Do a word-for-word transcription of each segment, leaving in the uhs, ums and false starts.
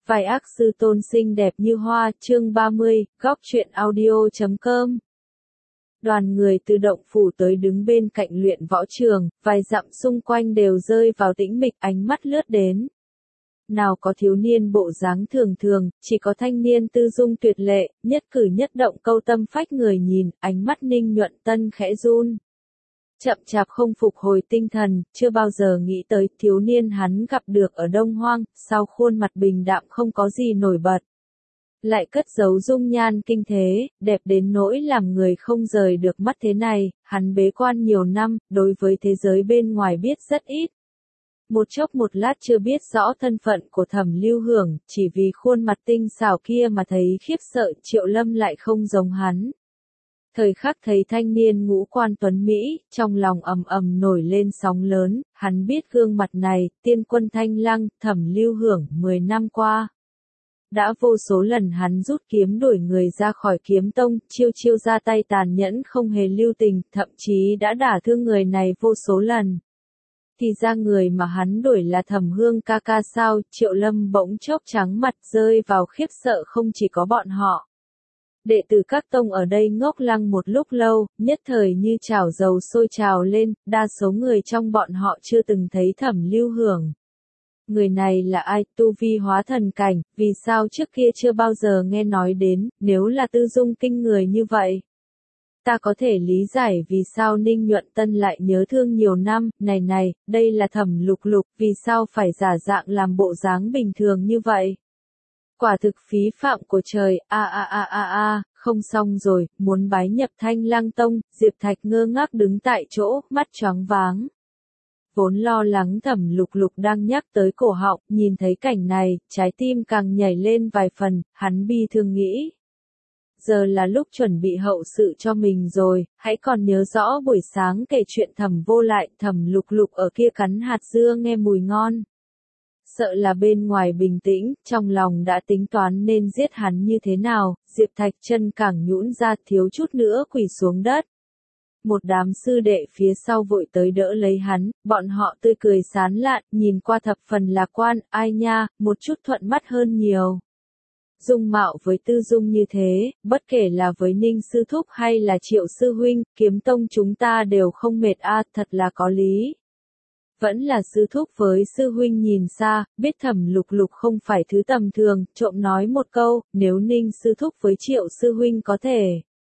Vài ác sư tôn xinh đẹp như hoa, chương ba mươi, góc truyện audio chấm com. Đoàn người từ động phủ tới đứng bên cạnh luyện võ trường, vài dặm xung quanh đều rơi vào tĩnh mịch, ánh mắt lướt đến. Nào có thiếu niên bộ dáng thường thường, chỉ có thanh niên tư dung tuyệt lệ, nhất cử nhất động câu tâm phách người nhìn, ánh mắt Ninh Nhuận Tân khẽ run. Chậm chạp không phục hồi tinh thần, chưa bao giờ nghĩ tới thiếu niên hắn gặp được ở Đông Hoang, sau khuôn mặt bình đạm không có gì nổi bật. Lại cất giấu dung nhan kinh thế, đẹp đến nỗi làm người không rời được mắt thế này, hắn bế quan nhiều năm, đối với thế giới bên ngoài biết rất ít. Một chốc một lát chưa biết rõ thân phận của Thẩm Lưu Hưởng, chỉ vì khuôn mặt tinh xảo kia mà thấy khiếp sợ, Triệu Lâm lại không giống hắn. Thời khắc thấy thanh niên ngũ quan tuấn Mỹ, trong lòng ầm ầm nổi lên sóng lớn, hắn biết gương mặt này, tiên quân Thanh Lăng, Thẩm Lưu Hưởng, mười năm qua. Đã vô số lần hắn rút kiếm đuổi người ra khỏi kiếm tông, chiêu chiêu ra tay tàn nhẫn không hề lưu tình, thậm chí đã đả thương người này vô số lần. Thì ra người mà hắn đuổi là Thẩm Hương ca ca sao, Triệu Lâm bỗng chốc trắng mặt rơi vào khiếp sợ không chỉ có bọn họ. Đệ tử các tông ở đây ngốc lăng một lúc lâu, nhất thời như chảo dầu sôi trào lên, đa số người trong bọn họ chưa từng thấy Thẩm Lưu Hưởng. Người này là ai, tu vi hóa thần cảnh, vì sao trước kia chưa bao giờ nghe nói đến, nếu là tư dung kinh người như vậy. Ta có thể lý giải vì sao Ninh Nhuận Tân lại nhớ thương nhiều năm, này này, đây là Thẩm Lục Lục, vì sao phải giả dạng làm bộ dáng bình thường như vậy. Quả thực phí phạm của trời, a a a a a, không xong rồi, muốn bái nhập Thanh Lăng Tông, Diệp Thạch ngơ ngác đứng tại chỗ, mắt choáng váng. Vốn lo lắng Thẩm Lục Lục đang nhắc tới cổ họng, nhìn thấy cảnh này, trái tim càng nhảy lên vài phần, hắn bi thương nghĩ. Giờ là lúc chuẩn bị hậu sự cho mình rồi, hãy còn nhớ rõ buổi sáng kể chuyện Thẩm Vô Lại, Thẩm Lục Lục ở kia cắn hạt dưa nghe mùi ngon. Sợ là bên ngoài bình tĩnh, trong lòng đã tính toán nên giết hắn như thế nào, Diệp Thạch chân càng nhũn ra thiếu chút nữa quỳ xuống đất. Một đám sư đệ phía sau vội tới đỡ lấy hắn, bọn họ tươi cười sán lạn, nhìn qua thập phần lạc quan, ai nha, một chút thuận mắt hơn nhiều. Dung mạo với tư dung như thế, bất kể là với Ninh sư thúc hay là Triệu sư huynh, kiếm tông chúng ta đều không mệt a, thật là có lý. Vẫn là sư thúc với sư huynh nhìn xa, biết Thẩm Lục Lục không phải thứ tầm thường, trộm nói một câu, nếu Ninh sư thúc với Triệu sư huynh có thể.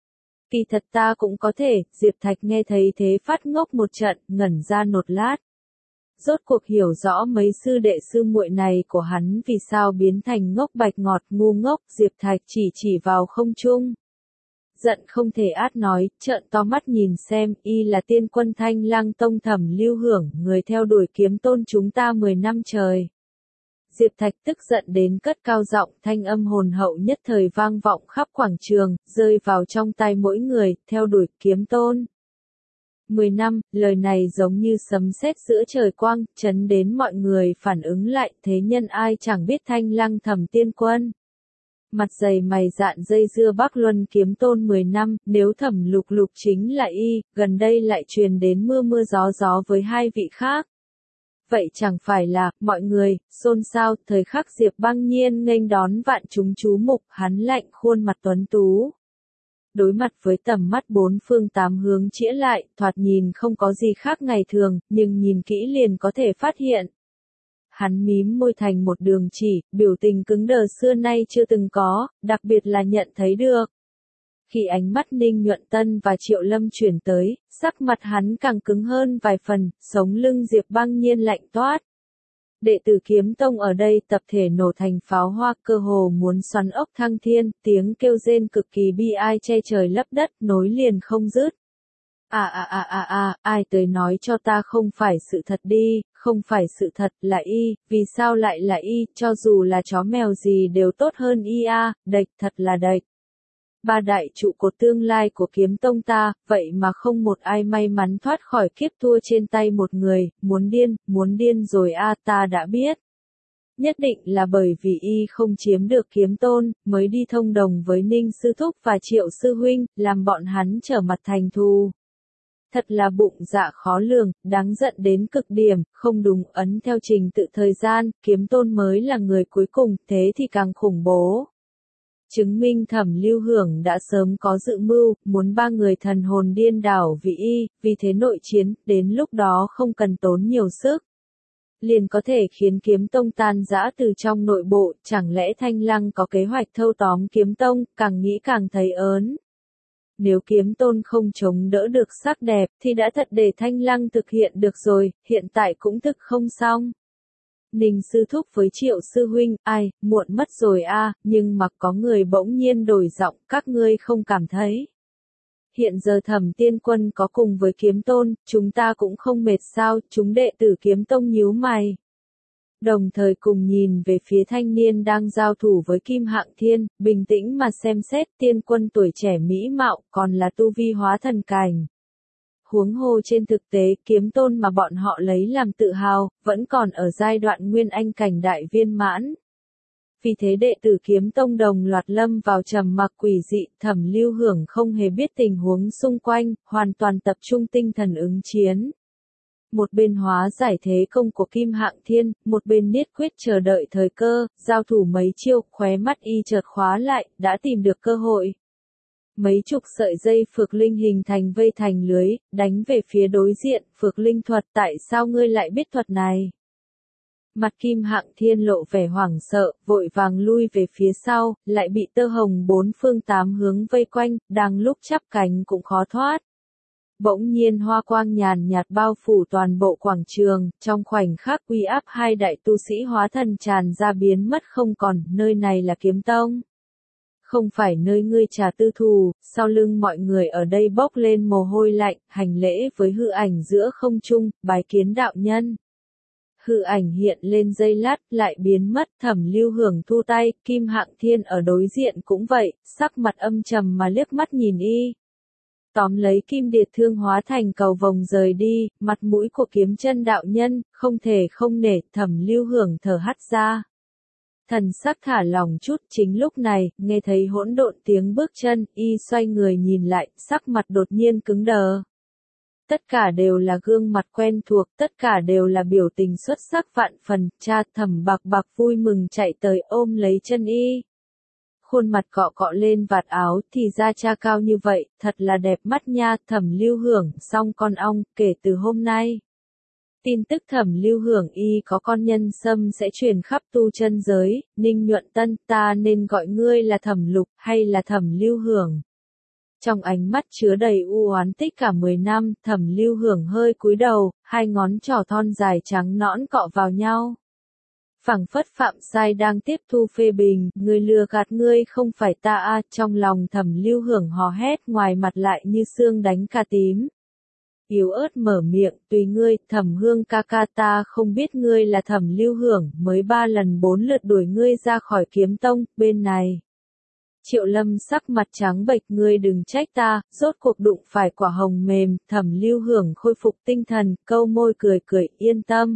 Kỳ thật ta cũng có thể, Diệp Thạch nghe thấy thế phát ngốc một trận, ngẩn ra một lát. Rốt cuộc hiểu rõ mấy sư đệ sư muội này của hắn vì sao biến thành ngốc bạch ngọt ngu ngốc, Diệp Thạch chỉ chỉ vào không trung. Giận không thể át nói, trợn to mắt nhìn xem, y là tiên quân Thanh Lăng Tông Thẩm Lưu Hưởng, người theo đuổi kiếm tôn chúng ta mười năm trời. Diệp Thạch tức giận đến cất cao giọng, thanh âm hồn hậu nhất thời vang vọng khắp quảng trường, rơi vào trong tai mỗi người, theo đuổi kiếm tôn. Mười năm, lời này giống như sấm sét giữa trời quang, chấn đến mọi người phản ứng lại, thế nhân ai chẳng biết Thanh Lăng Thẩm tiên quân. Mặt dày mày dạn dây dưa Bắc Luân kiếm tôn mười năm, nếu Thẩm Lục Lục chính là y, gần đây lại truyền đến mưa mưa gió gió với hai vị khác. Vậy chẳng phải là, mọi người, xôn xao, thời khắc Diệp Băng Nhiên nghênh đón vạn chúng chú mục, hắn lạnh khuôn mặt tuấn tú. Đối mặt với tầm mắt bốn phương tám hướng chĩa lại, thoạt nhìn không có gì khác ngày thường, nhưng nhìn kỹ liền có thể phát hiện. Hắn mím môi thành một đường chỉ, biểu tình cứng đờ xưa nay chưa từng có, đặc biệt là nhận thấy được. Khi ánh mắt Ninh Nhuận Tân và Triệu Lâm chuyển tới, sắc mặt hắn càng cứng hơn vài phần, sống lưng Diệp Băng Nhiên lạnh toát. Đệ tử kiếm tông ở đây tập thể nổ thành pháo hoa, cơ hồ muốn xoắn ốc thăng thiên, tiếng kêu rên cực kỳ bi ai che trời lấp đất, nối liền không dứt. À à à à à, ai tới nói cho ta không phải sự thật đi, không phải sự thật, là y, vì sao lại là y, cho dù là chó mèo gì đều tốt hơn y a, đệch, thật là đệch. Ba đại trụ cột tương lai của kiếm tông ta, vậy mà không một ai may mắn thoát khỏi kiếp thua trên tay một người, muốn điên, muốn điên rồi a, ta đã biết. Nhất định là bởi vì y không chiếm được kiếm tôn, mới đi thông đồng với Ninh sư thúc và Triệu sư huynh, làm bọn hắn trở mặt thành thù. thật là bụng dạ khó lường, đáng giận đến cực điểm, không đúng ấn theo trình tự thời gian, Kiếm Tôn mới là người cuối cùng, thế thì càng khủng bố. Chứng minh Thẩm Lưu Hưởng đã sớm có dự mưu, muốn ba người thần hồn điên đảo vì y, vì thế nội chiến, đến lúc đó không cần tốn nhiều sức. Liền có thể khiến Kiếm Tông tan rã từ trong nội bộ, chẳng lẽ Thanh Lăng có kế hoạch thâu tóm Kiếm Tông, càng nghĩ càng thấy ớn. Nếu Kiếm Tôn không chống đỡ được sắc đẹp, thì đã thật để Thanh Lăng thực hiện được rồi, hiện tại cũng thực không xong. Ninh sư thúc với Triệu sư huynh, ai, muộn mất rồi a, nhưng mà có người bỗng nhiên đổi giọng, các ngươi không cảm thấy. Hiện giờ Thẩm Tiên Quân có cùng với Kiếm Tôn, chúng ta cũng không mệt sao, chúng đệ tử Kiếm Tông nhíu mày. Đồng thời cùng nhìn về phía thanh niên đang giao thủ với Kim Hạng Thiên, bình tĩnh mà xem xét Tiên Quân tuổi trẻ mỹ mạo, còn là tu vi hóa thần cảnh. Huống hồ trên thực tế Kiếm Tôn mà bọn họ lấy làm tự hào, vẫn còn ở giai đoạn nguyên anh cảnh đại viên mãn. Vì thế đệ tử Kiếm Tông đồng loạt lâm vào trầm mặc quỷ dị, Thẩm Lưu Hưởng không hề biết tình huống xung quanh, hoàn toàn tập trung tinh thần ứng chiến. Một bên hóa giải thế công của Kim Hạng Thiên, một bên niết quyết chờ đợi thời cơ, giao thủ mấy chiêu, khóe mắt y chợt khóa lại, đã tìm được cơ hội. Mấy chục sợi dây phược linh hình thành vây thành lưới, đánh về phía đối diện, phược linh thuật, tại sao ngươi lại biết thuật này? Mặt Kim Hạng Thiên lộ vẻ hoảng sợ, vội vàng lui về phía sau, lại bị tơ hồng bốn phương tám hướng vây quanh, đang lúc chắp cánh cũng khó thoát. Bỗng nhiên hoa quang nhàn nhạt bao phủ toàn bộ quảng trường, trong khoảnh khắc uy áp hai đại tu sĩ hóa thần tràn ra biến mất không còn, nơi này là Kiếm Tông. Không phải nơi ngươi trả tư thù, sau lưng mọi người ở đây bốc lên mồ hôi lạnh, hành lễ với hư ảnh giữa không trung, bái kiến đạo nhân. Hư ảnh hiện lên giây lát, lại biến mất, Thẩm Lưu Hưởng thu tay, Kim Hạng Thiên ở đối diện cũng vậy, sắc mặt âm trầm mà liếc mắt nhìn y. Tóm lấy kim điệt thương hóa thành cầu vồng rời đi, mặt mũi của Kiếm Chân đạo nhân, không thể không nể, Thẩm Lưu Hưởng thở hắt ra. Thần sắc thả lòng chút, chính lúc này, nghe thấy hỗn độn tiếng bước chân, y xoay người nhìn lại, sắc mặt đột nhiên cứng đờ. Tất cả đều là gương mặt quen thuộc, tất cả đều là biểu tình xuất sắc vạn phần, cha Thẩm Bạc Bạc vui mừng chạy tới ôm lấy chân y. Khuôn mặt cọ cọ lên vạt áo, thì ra cha cao như vậy, thật là đẹp mắt nha, Thẩm Lưu Hưởng, xong con ong, kể từ hôm nay. Tin tức Thẩm Lưu Hưởng y có con nhân sâm sẽ truyền khắp tu chân giới, Ninh Nhuận Tân, ta nên gọi ngươi là Thẩm Lục, hay là Thẩm Lưu Hưởng. Trong ánh mắt chứa đầy u oán tích cả mười năm, Thẩm Lưu Hưởng hơi cúi đầu, hai ngón trỏ thon dài trắng nõn cọ vào nhau. Phảng phất Phạm Sai đang tiếp thu phê bình, người lừa gạt ngươi không phải ta a, trong lòng Thẩm Lưu Hưởng hò hét, ngoài mặt lại như xương đánh cà tím. Yếu ớt mở miệng, tùy ngươi, Thẩm Hương ca ca, ta không biết ngươi là Thẩm Lưu Hưởng, mới ba lần bốn lượt đuổi ngươi ra khỏi Kiếm Tông, bên này. Triệu Lâm sắc mặt trắng bệch, ngươi đừng trách ta, rốt cuộc đụng phải quả hồng mềm, Thẩm Lưu Hưởng khôi phục tinh thần, câu môi cười cười, yên tâm.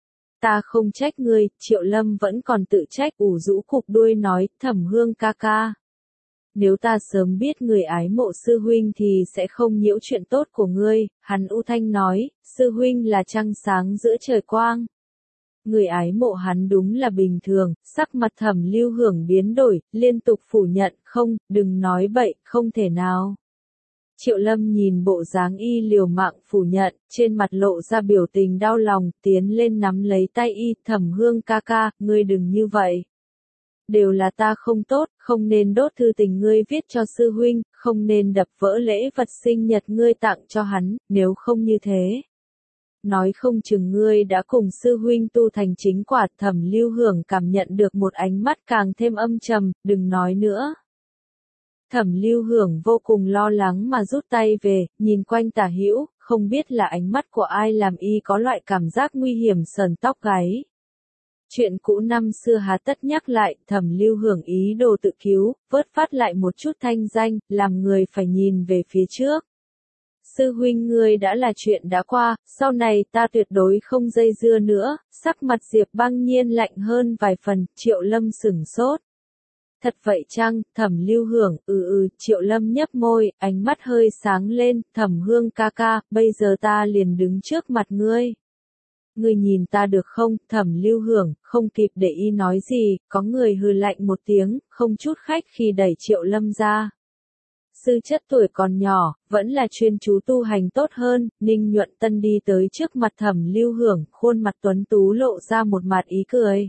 Ta không trách ngươi, Triệu Lâm vẫn còn tự trách, ủ rũ cục đuôi nói, Thẩm Hương ca ca. Nếu ta sớm biết người ái mộ sư huynh thì sẽ không nhiễu chuyện tốt của ngươi, hắn u thanh nói, sư huynh là trăng sáng giữa trời quang. Người ái mộ hắn đúng là bình thường, sắc mặt Thẩm Lưu Hưởng biến đổi, liên tục phủ nhận, không, đừng nói bậy, không thể nào. Triệu Lâm nhìn bộ dáng y liều mạng phủ nhận, trên mặt lộ ra biểu tình đau lòng, tiến lên nắm lấy tay y, Thẩm Hương ca ca, ngươi đừng như vậy. Đều là ta không tốt, không nên đốt thư tình ngươi viết cho sư huynh, không nên đập vỡ lễ vật sinh nhật ngươi tặng cho hắn, nếu không như thế. Nói không chừng ngươi đã cùng sư huynh tu thành chính quả. Thẩm Lưu Hưởng cảm nhận được một ánh mắt càng thêm âm trầm, đừng nói nữa. Thẩm Lưu Hưởng vô cùng lo lắng mà rút tay về, nhìn quanh tả hữu, không biết là ánh mắt của ai làm y có loại cảm giác nguy hiểm sờn tóc gáy. Chuyện cũ năm xưa hà tất nhắc lại, Thẩm Lưu Hưởng ý đồ tự cứu, vớt phát lại một chút thanh danh, làm người phải nhìn về phía trước. Sư huynh ngươi đã là chuyện đã qua, sau này ta tuyệt đối không dây dưa nữa, sắc mặt Diệp Băng Nhiên lạnh hơn vài phần, Triệu Lâm sửng sốt. Thật vậy chăng, Thẩm Lưu Hưởng, ừ ừ, Triệu Lâm nhấp môi, ánh mắt hơi sáng lên, Thẩm Hương ca ca, bây giờ ta liền đứng trước mặt ngươi. Ngươi nhìn ta được không, Thẩm Lưu Hưởng, không kịp để y nói gì, có người hừ lạnh một tiếng, không chút khách khi đẩy Triệu Lâm ra. Sư chất tuổi còn nhỏ, vẫn là chuyên chú tu hành tốt hơn, Ninh Nhuận Tân đi tới trước mặt Thẩm Lưu Hưởng, khuôn mặt tuấn tú lộ ra một mặt ý cười.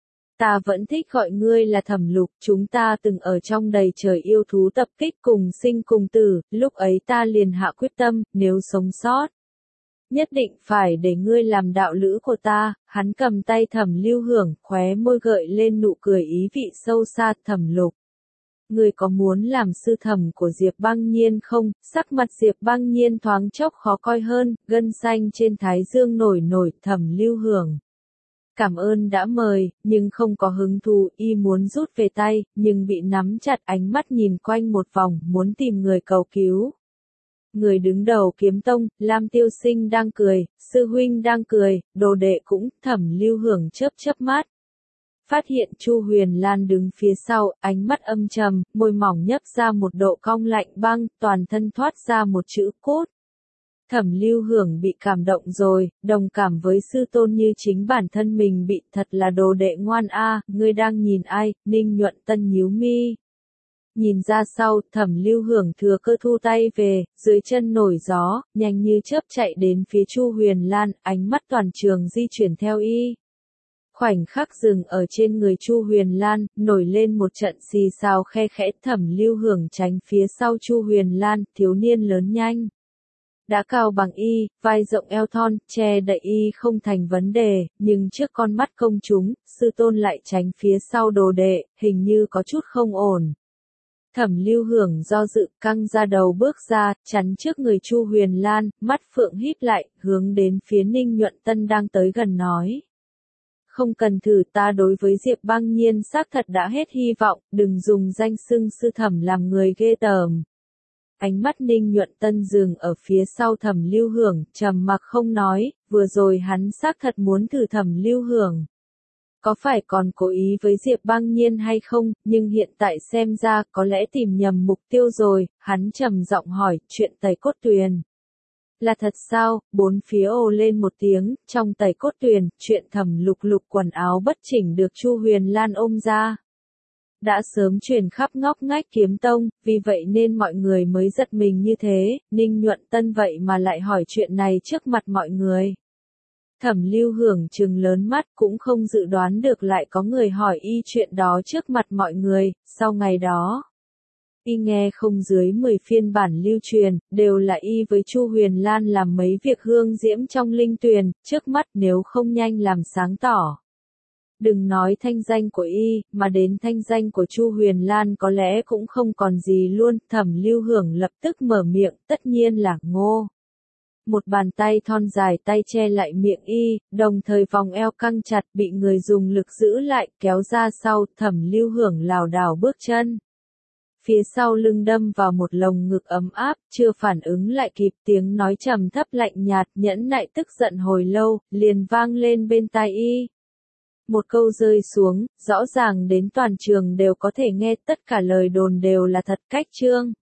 Ta vẫn thích gọi ngươi là Thẩm Lục, chúng ta từng ở trong đầy trời yêu thú tập kích cùng sinh cùng tử, lúc ấy ta liền hạ quyết tâm, nếu sống sót. Nhất định phải để ngươi làm đạo lữ của ta, hắn cầm tay Thẩm Lưu Hưởng, khóe môi gợi lên nụ cười ý vị sâu xa, Thẩm Lục. Ngươi có muốn làm sư thẩm của Diệp Băng Nhiên không? Sắc mặt Diệp Băng Nhiên thoáng chốc khó coi hơn, gân xanh trên thái dương nổi nổi, Thẩm Lưu Hưởng. Cảm ơn đã mời, nhưng không có hứng thú, y muốn rút về tay, nhưng bị nắm chặt, ánh mắt nhìn quanh một vòng, muốn tìm người cầu cứu. Người đứng đầu Kiếm Tông, Lam Tiêu Sinh đang cười, sư huynh đang cười, đồ đệ cũng, Thẩm Lưu Hưởng chớp chớp mắt. Phát hiện Chu Huyền Lan đứng phía sau, ánh mắt âm trầm, môi mỏng nhấp ra một độ cong lạnh băng, toàn thân thoát ra một chữ cốt. Thẩm Lưu Hưởng bị cảm động rồi, đồng cảm với sư tôn như chính bản thân mình bị, thật là đồ đệ ngoan a, ngươi đang nhìn ai? Ninh Nhuận Tân nhíu mi. Nhìn ra sau, Thẩm Lưu Hưởng thừa cơ thu tay về, dưới chân nổi gió, nhanh như chớp chạy đến phía Chu Huyền Lan, ánh mắt toàn trường di chuyển theo y. Khoảnh khắc dừng ở trên người Chu Huyền Lan, nổi lên một trận xì xào khe khẽ, Thẩm Lưu Hưởng tránh phía sau Chu Huyền Lan, thiếu niên lớn nhanh. Đã cao bằng y, vai rộng eo thon, che đậy y không thành vấn đề, nhưng trước con mắt công chúng, sư tôn lại tránh phía sau đồ đệ, hình như có chút không ổn. Thẩm Lưu Hưởng do dự, căng ra đầu bước ra, chắn trước người Chu Huyền Lan, mắt phượng híp lại, hướng đến phía Ninh Nhuận Tân đang tới gần nói. Không cần thử, ta đối với Diệp Băng Nhiên xác thật đã hết hy vọng, đừng dùng danh xưng sư thẩm làm người ghê tởm. Ánh mắt Ninh Nhuận Tân dừng ở phía sau Thẩm Lưu Hưởng, trầm mặc không nói, vừa rồi hắn xác thật muốn thử Thẩm Lưu Hưởng. Có phải còn cố ý với Diệp Băng Nhiên hay không, nhưng hiện tại xem ra có lẽ tìm nhầm mục tiêu rồi, hắn trầm giọng hỏi, chuyện Tẩy Cốt Tuyền. Là thật sao? Bốn phía ồ lên một tiếng, trong Tẩy Cốt Tuyền, chuyện Thẩm Lục Lục quần áo bất chỉnh được Chu Huyền Lan ôm ra. Đã sớm truyền khắp ngóc ngách Kiếm Tông, vì vậy nên mọi người mới giật mình như thế, Ninh Nhuận Tân vậy mà lại hỏi chuyện này trước mặt mọi người. Thẩm Lưu Hưởng trừng lớn mắt cũng không dự đoán được lại có người hỏi y chuyện đó trước mặt mọi người, sau ngày đó. Y nghe không dưới mười phiên bản lưu truyền, đều là y với Chu Huyền Lan làm mấy việc hương diễm trong linh tuyền, trước mắt nếu không nhanh làm sáng tỏ. Đừng nói thanh danh của y, mà đến thanh danh của Chu Huyền Lan có lẽ cũng không còn gì luôn, Thẩm Lưu Hưởng lập tức mở miệng, tất nhiên là ngô. Một bàn tay thon dài tay che lại miệng y, đồng thời vòng eo căng chặt bị người dùng lực giữ lại, kéo ra sau, Thẩm Lưu Hưởng lảo đảo bước chân. Phía sau lưng đâm vào một lồng ngực ấm áp, chưa phản ứng lại kịp tiếng nói trầm thấp lạnh nhạt, nhẫn nại tức giận hồi lâu, liền vang lên bên tai y. Một câu rơi xuống, rõ ràng đến toàn trường đều có thể nghe tất cả lời đồn đều là thật, cách chương.